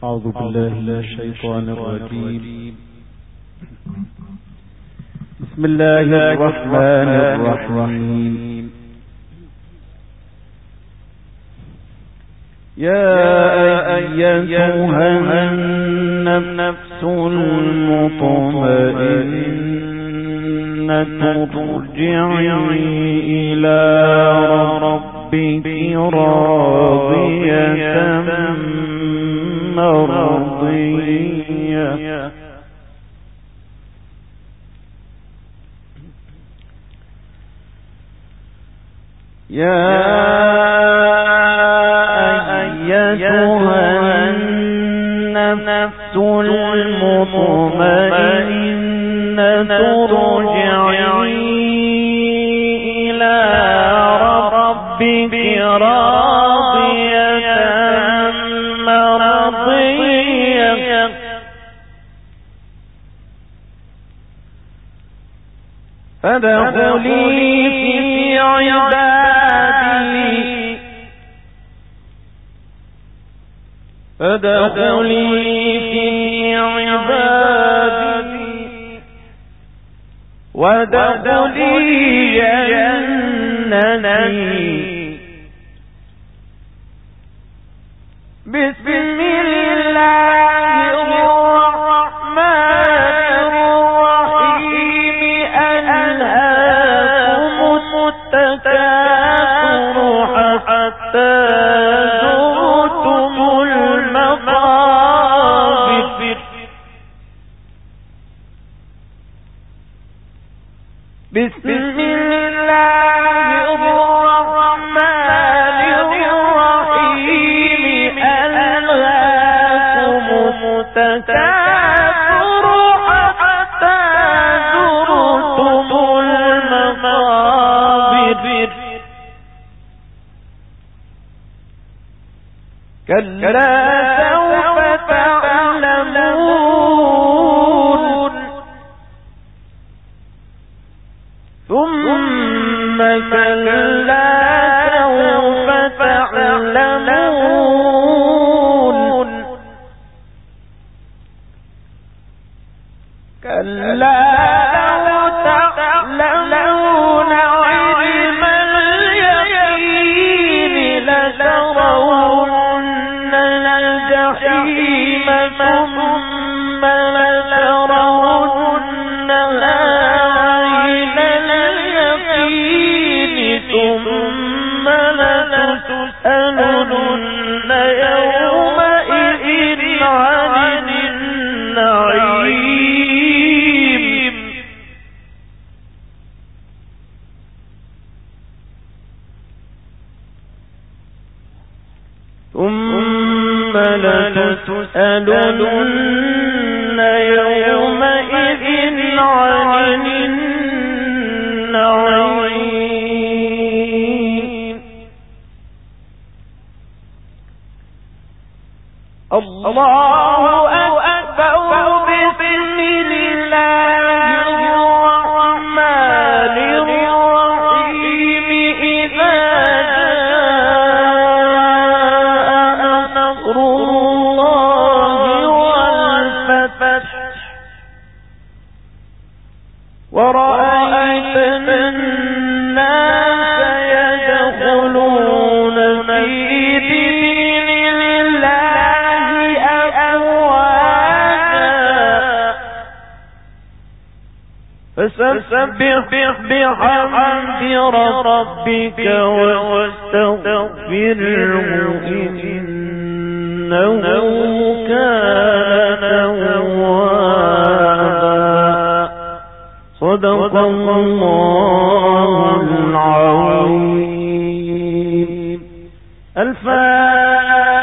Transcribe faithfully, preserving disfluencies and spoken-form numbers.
أعوذ بالله من الشيطان الرجيم. بسم الله الرحمن الرحيم. يا أيتها النفس المطمئنة ارجعي إلى ربك راضية مرضية يا أيتها النفس المطمئنة ارجعي إلى ربك راضية مرضية فادخلي في عبادي فادخلي في عبادي وادخلي جنتي. بسم الله الرحمن الرحيم. ألهاكم التكاثر حتى زرتم المقابر. بسم الله الرحمن الرحيم. ألهاكم التكاثر حتى زرتم المقابر. كلا سوف تعلمون ثم كلا سوف تعلمون كلا لو تعلمون علم اليقين لترون الجحيم ثم لترونها عين اليقين ثم لتسألن يومئذ عن النعيم. ثم لتسألن يومئذ عن النعيم. الله أكبر. بسم الله الرحمن الرحيم. إذا جاء نصر الله والفتح ورأيت الناس يدخلون في دين الله أفواجا فسبح بحمد ربك واستغفره إنه كان توابا. صدق الله العظيم. الفاتحة.